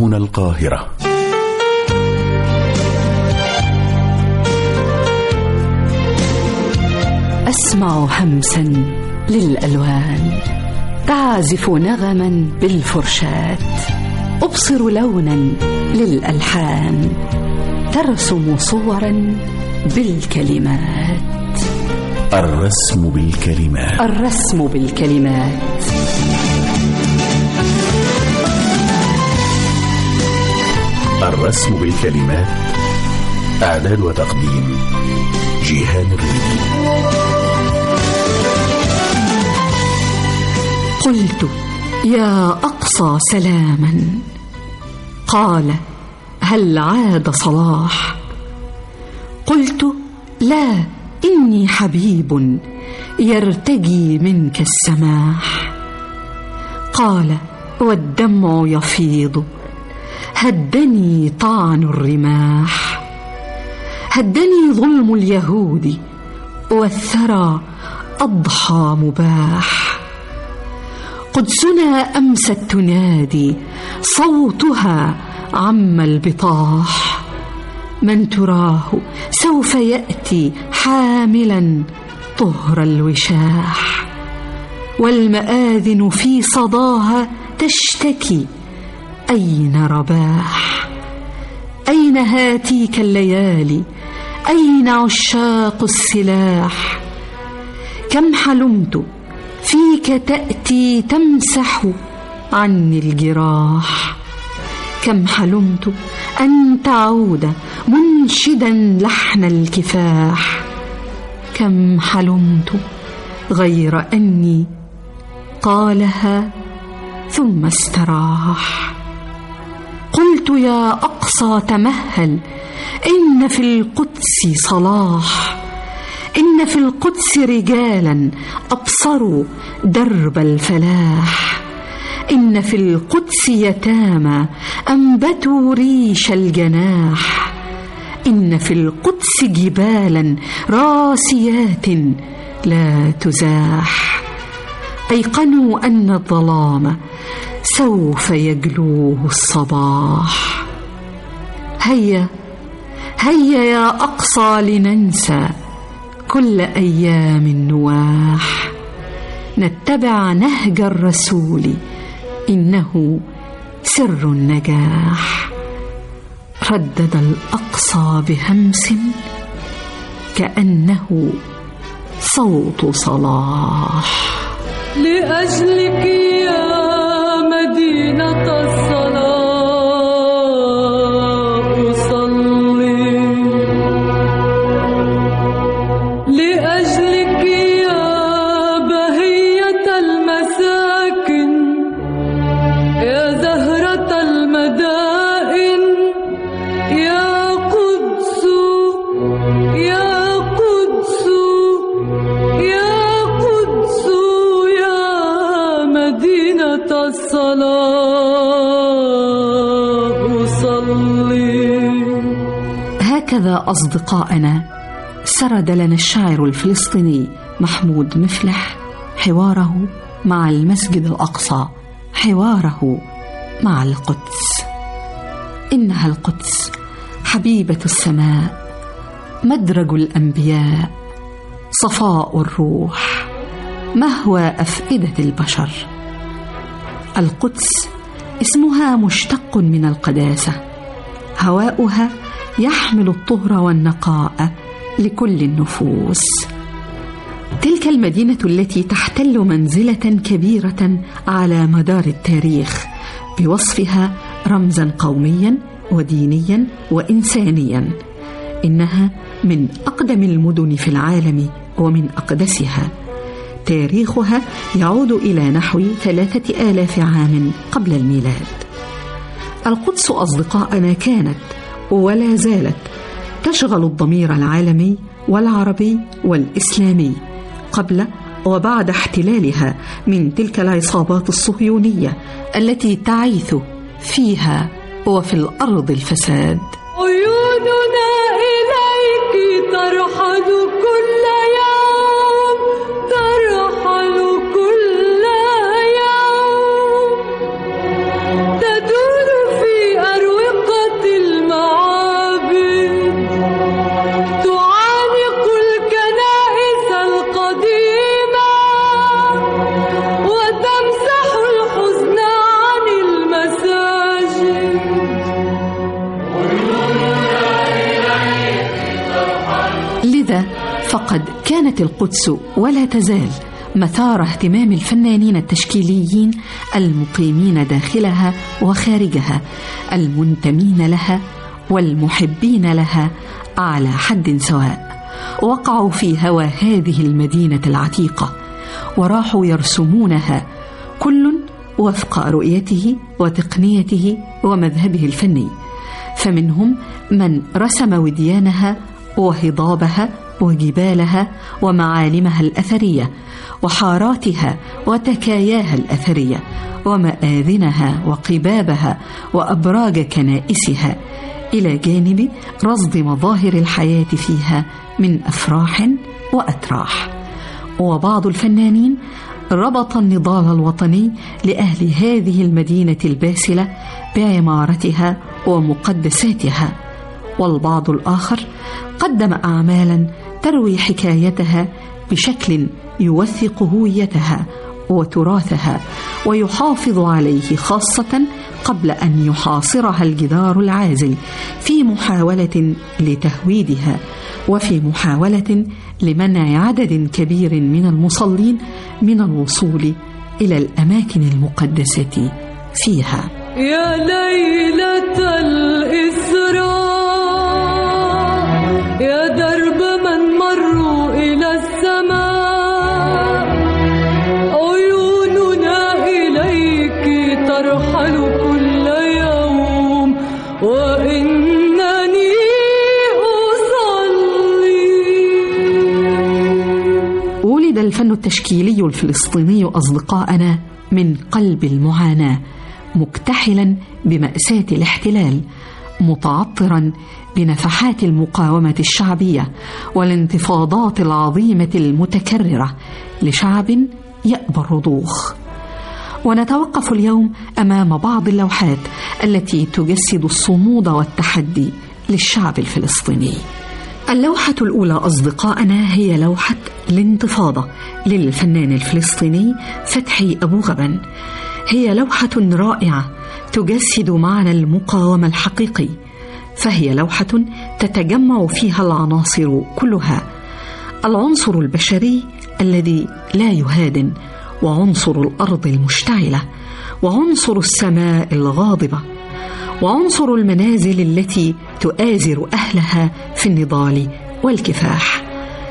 هنا القاهرة. أسمع همسا للألوان تعزف نغما بالفرشاة، أبصر لونا للألحان ترسم صورا بالكلمات. الرسم بالكلمات. الرسم بالكلمات. الرسم بالكلمات. إعداد وتقديم جيهان الريدي. قلت يا أقصى سلاما، قال هل عاد صلاح؟ قلت لا، إني حبيب يرتجي منك السماح. قال والدمع يفيض، هدني طعن الرماح، هدني ظلم اليهود والثرى أضحى مباح. قدسنا أمست تنادي، صوتها عم البطاح. من تراه سوف يأتي حاملا طهر الوشاح، والمآذن في صداها تشتكي أين رباح؟ أين هاتيك الليالي؟ أين عشاق السلاح؟ كم حلمت فيك تأتي تمسح عني الجراح، كم حلمت أن تعود منشدا لحن الكفاح، كم حلمت غير أني قالها ثم استراح. قلت يا أقصى تمهل، إن في القدس صلاح، إن في القدس رجالا أبصروا درب الفلاح، إن في القدس يتامى أنبتوا ريش الجناح، إن في القدس جبالا راسيات لا تزاح. أيقنوا أن الظلام سوف يجلوه الصباح. هيا هيا يا أقصى لننسى كل أيام النواح، نتبع نهج الرسول إنه سر النجاح. ردد الأقصى بهمس كأنه صوت صلاح. لأجلك يا مدينة الصلاة أصلي، لأجلك يا بهية المساكن، يا زهرة المدائن، يا قدس يا قدس يا قدس يا مدينة الصلاة صلي. هكذا أصدقائنا سرد لنا الشاعر الفلسطيني محمود مفلح حواره مع المسجد الأقصى، حواره مع القدس. إنها القدس حبيبة السماء، مدرج الأنبياء، صفاء الروح، مهوى أفئدة البشر. القدس اسمها مشتق من القداسة، هواؤها يحمل الطهر والنقاء لكل النفوس. تلك المدينة التي تحتل منزلة كبيرة على مدار التاريخ بوصفها رمزا قوميا ودينيا وإنسانيا. إنها من أقدم المدن في العالم ومن أقدسها. تاريخها يعود إلى نحو 3000 عام قبل الميلاد. القدس أصدقائنا كانت ولا زالت تشغل الضمير العالمي والعربي والإسلامي قبل وبعد احتلالها من تلك العصابات الصهيونية التي تعيث فيها وفي الأرض الفساد. عيوننا إليك ترحل كل يوم، ترحل كل يوم، تدور في وقد كانت القدس ولا تزال مثار اهتمام الفنانين التشكيليين المقيمين داخلها وخارجها، المنتمين لها والمحبين لها على حد سواء. وقعوا في هوى هذه المدينة العتيقة وراحوا يرسمونها، كل وفق رؤيته وتقنيته ومذهبه الفني. فمنهم من رسم وديانها وهضابها وجبالها ومعالمها الأثرية وحاراتها وتكاياها الأثرية ومآذنها وقبابها وأبراج كنائسها، إلى جانب رصد مظاهر الحياة فيها من أفراح وأتراح. وبعض الفنانين ربط النضال الوطني لأهل هذه المدينة الباسلة بعمارتها ومقدساتها، والبعض الآخر قدم أعمالا تروي حكايتها بشكل يوثق هويتها وتراثها ويحافظ عليه، خاصة قبل أن يحاصرها الجدار العازل في محاولة لتهويدها وفي محاولة لمنع عدد كبير من المصلين من الوصول إلى الأماكن المقدسة فيها. يا ليلة الإسراء يا درب من مروا إلى السماء، عيوننا إليك ترحل كل يوم وإنني أصلي. ولد الفن التشكيلي الفلسطيني أصدقاءنا من قلب المعاناة، مكتحلا بمأساة الاحتلال، متعطرا بنفحات المقاومة الشعبية والانتفاضات العظيمة المتكررة لشعب يأبى الرضوخ. ونتوقف اليوم أمام بعض اللوحات التي تجسد الصمود والتحدي للشعب الفلسطيني. اللوحة الأولى أصدقائنا هي لوحة الانتفاضة للفنان الفلسطيني فتحي أبو غبن. هي لوحة رائعة تجسد معنى المقاومة الحقيقي، فهي لوحة تتجمع فيها العناصر كلها: العنصر البشري الذي لا يهادن، وعنصر الأرض المشتعلة، وعنصر السماء الغاضبة، وعنصر المنازل التي تؤازر أهلها في النضال والكفاح.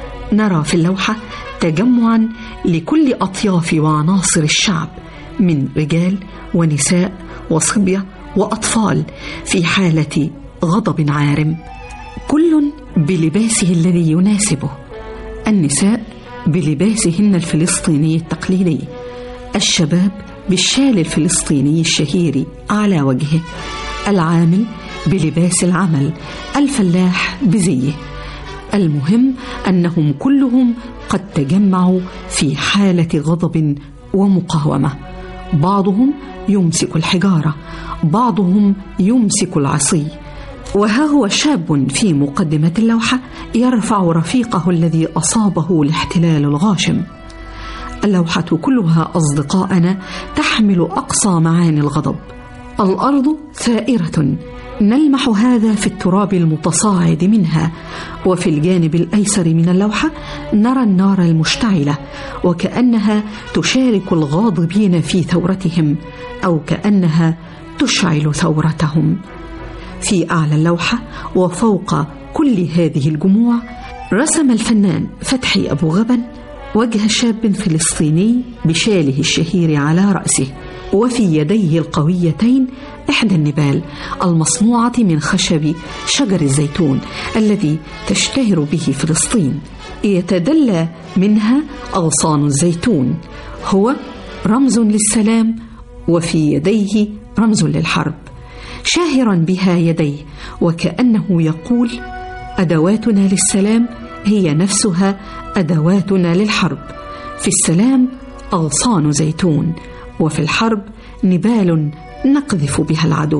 نرى في اللوحة تجمعا لكل أطياف وعناصر الشعب من رجال ونساء وصبية وأطفال في حالة غضب عارم، كل بلباسه الذي يناسبه. النساء بلباسهن الفلسطيني التقليدي، الشباب بالشال الفلسطيني الشهير على وجهه، العامل بلباس العمل، الفلاح بزيه. المهم أنهم كلهم قد تجمعوا في حالة غضب ومقاومة، بعضهم يمسك الحجارة، بعضهم يمسك العصي. وها هو شاب في مقدمة اللوحة يرفع رفيقه الذي أصابه الاحتلال الغاشم. اللوحة كلها أصدقائنا تحمل أقصى معاني الغضب. الأرض ثائرة، نلمح هذا في التراب المتصاعد منها، وفي الجانب الأيسر من اللوحة نرى النار المشتعلة وكأنها تشارك الغاضبين في ثورتهم، أو كأنها تشعل ثورتهم. في أعلى اللوحة وفوق كل هذه الجموع رسم الفنان فتحي أبو غبن وجه شاب فلسطيني بشاله الشهير على رأسه، وفي يديه القويتين إحدى النبال المصنوعة من خشب شجر الزيتون الذي تشتهر به فلسطين، يتدلى منها أغصان الزيتون، هو رمز للسلام، وفي يديه رمز للحرب، شاهرا بها يديه وكأنه يقول: أدواتنا للسلام هي نفسها أدواتنا للحرب. في السلام أغصان زيتون، وفي الحرب نبال نقذف بها العدو.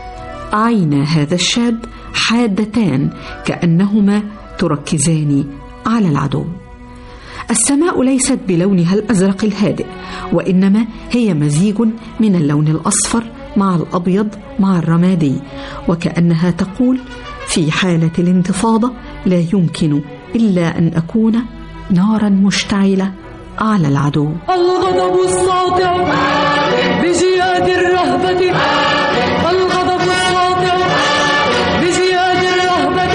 عينا هذا الشاب حادتان كأنهما تركزان على العدو. السماء ليست بلونها الأزرق الهادئ، وإنما هي مزيج من اللون الأصفر مع الأبيض مع الرمادي، وكأنها تقول: في حالة الانتفاضة لا يمكن إلا أن أكون نارا مشتعلة على العدو. الغضب الساطع بزياد الرهبة، الغضب الساطع بزياد الرهبة،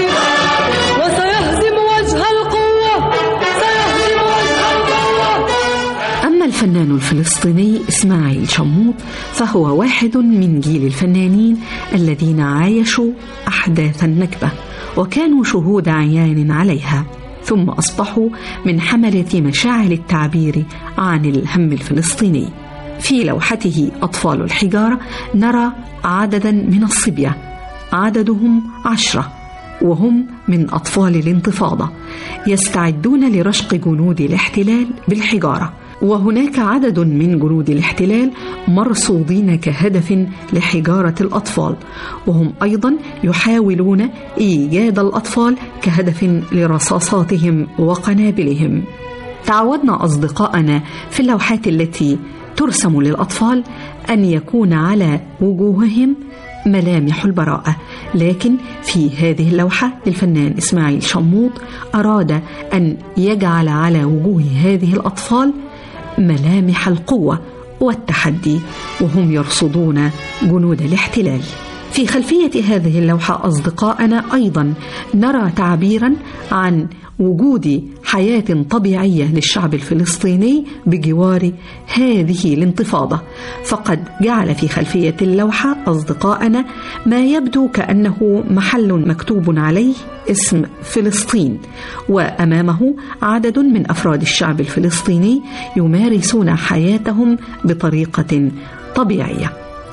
وسيهزم وجه القوة، سيهزم وجه القوة. أما الفنان الفلسطيني إسماعيل شموط فهو واحد من جيل الفنانين الذين عايشوا أحداث النكبة وكانوا شهود عيان عليها، ثم أصبحوا من حملة مشاعل التعبير عن الهم الفلسطيني. في لوحته أطفال الحجارة نرى عددا من الصبية، عددهم 10، وهم من أطفال الانتفاضة يستعدون لرشق جنود الاحتلال بالحجارة، وهناك عدد من جنود الاحتلال مرصودين كهدف لحجارة الأطفال، وهم أيضا يحاولون إيجاد الأطفال كهدف لرصاصاتهم وقنابلهم. تعودنا أصدقائنا في اللوحات التي ترسم للأطفال أن يكون على وجوههم ملامح البراءة، لكن في هذه اللوحة للفنان إسماعيل شموط أراد أن يجعل على وجوه هذه الأطفال ملامح القوة والتحدي، وهم يرصدون جنود الاحتلال. في خلفية هذه اللوحة أصدقائنا أيضا نرى تعبيرا عن وجود حياة طبيعية للشعب الفلسطيني بجوار هذه الانتفاضة، فقد جعل في خلفية اللوحة أصدقائنا ما يبدو كأنه محل مكتوب عليه اسم فلسطين، وأمامه عدد من أفراد الشعب الفلسطيني يمارسون حياتهم بطريقة طبيعية.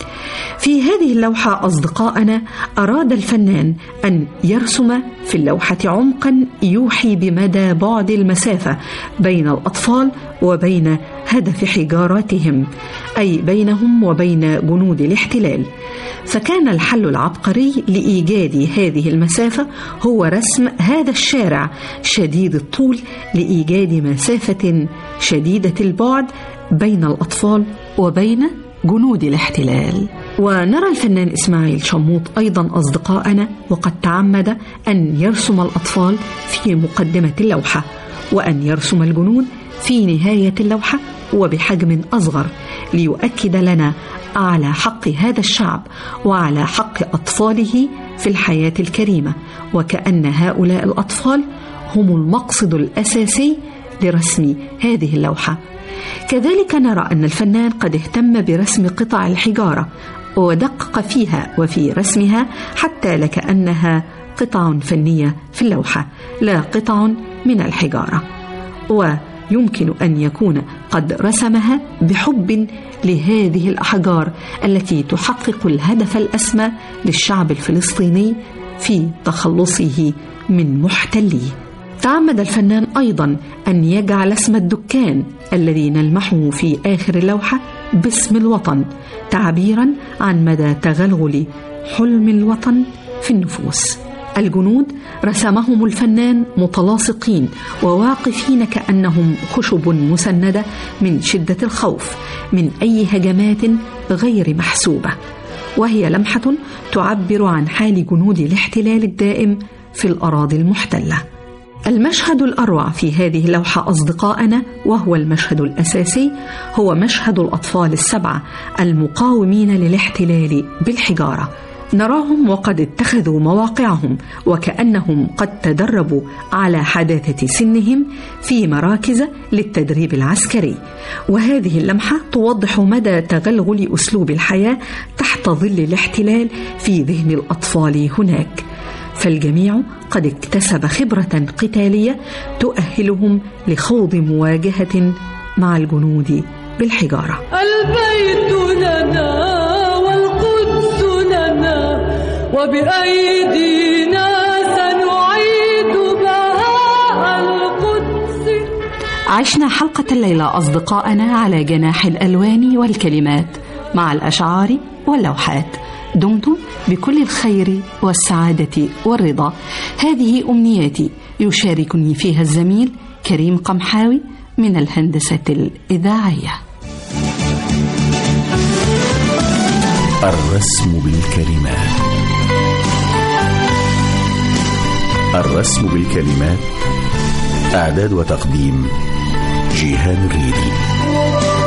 في هذه اللوحة أصدقائنا أراد الفنان أن يرسم في اللوحة عمقا يوحي بمدى بعد المسافة بين الأطفال وبين هدف حجاراتهم، أي بينهم وبين جنود الاحتلال. فكان الحل العبقري لإيجاد هذه المسافة هو رسم هذا الشارع شديد الطول لإيجاد مسافة شديدة البعد بين الأطفال وبين جنود الاحتلال. ونرى الفنان إسماعيل شموط أيضا أصدقائنا وقد تعمد أن يرسم الأطفال في مقدمة اللوحة، وأن يرسم الجنود في نهاية اللوحة وبحجم أصغر، ليؤكد لنا على حق هذا الشعب وعلى حق أطفاله في الحياة الكريمة، وكأن هؤلاء الأطفال هم المقصد الأساسي لرسم هذه اللوحة. كذلك نرى أن الفنان قد اهتم برسم قطع الحجارة ودقق فيها وفي رسمها حتى لكأنها قطع فنية في اللوحة لا قطع من الحجارة، ويمكن أن يكون قد رسمها بحب لهذه الأحجار التي تحقق الهدف الأسمى للشعب الفلسطيني في تخلصه من محتليه. تعمد الفنان أيضا أن يجعل اسم الدكان الذي نلمحه في آخر اللوحة باسم الوطن، تعبيرا عن مدى تغلغل حلم الوطن في النفوس. الجنود رسمهم الفنان متلاصقين وواقفين كأنهم خشب مسندة من شدة الخوف من أي هجمات غير محسوبة، وهي لمحة تعبر عن حال جنود الاحتلال الدائم في الأراضي المحتلة. المشهد الأروع في هذه اللوحة أصدقائنا وهو المشهد الأساسي هو مشهد الأطفال 7 المقاومين للاحتلال بالحجارة. نراهم وقد اتخذوا مواقعهم وكأنهم قد تدربوا على حداثة سنهم في مراكز للتدريب العسكري، وهذه اللمحة توضح مدى تغلغل أسلوب الحياة تحت ظل الاحتلال في ذهن الأطفال هناك. فالجميع قد اكتسب خبرة قتالية تؤهلهم لخوض مواجهة مع الجنود بالحجارة. البيت لنا والقدس لنا وبأيدينا سنعيد بهاء القدس. عشنا حلقة الليلة أصدقائنا على جناح الألوان والكلمات مع الأشعار واللوحات. دمتم بكل الخير والسعادة والرضا. هذه أمنياتي يشاركني فيها الزميل كريم قمحاوي من الهندسة الإذاعية. الرسم بالكلمات. الرسم بالكلمات إعداد وتقديم جيهان الريدي.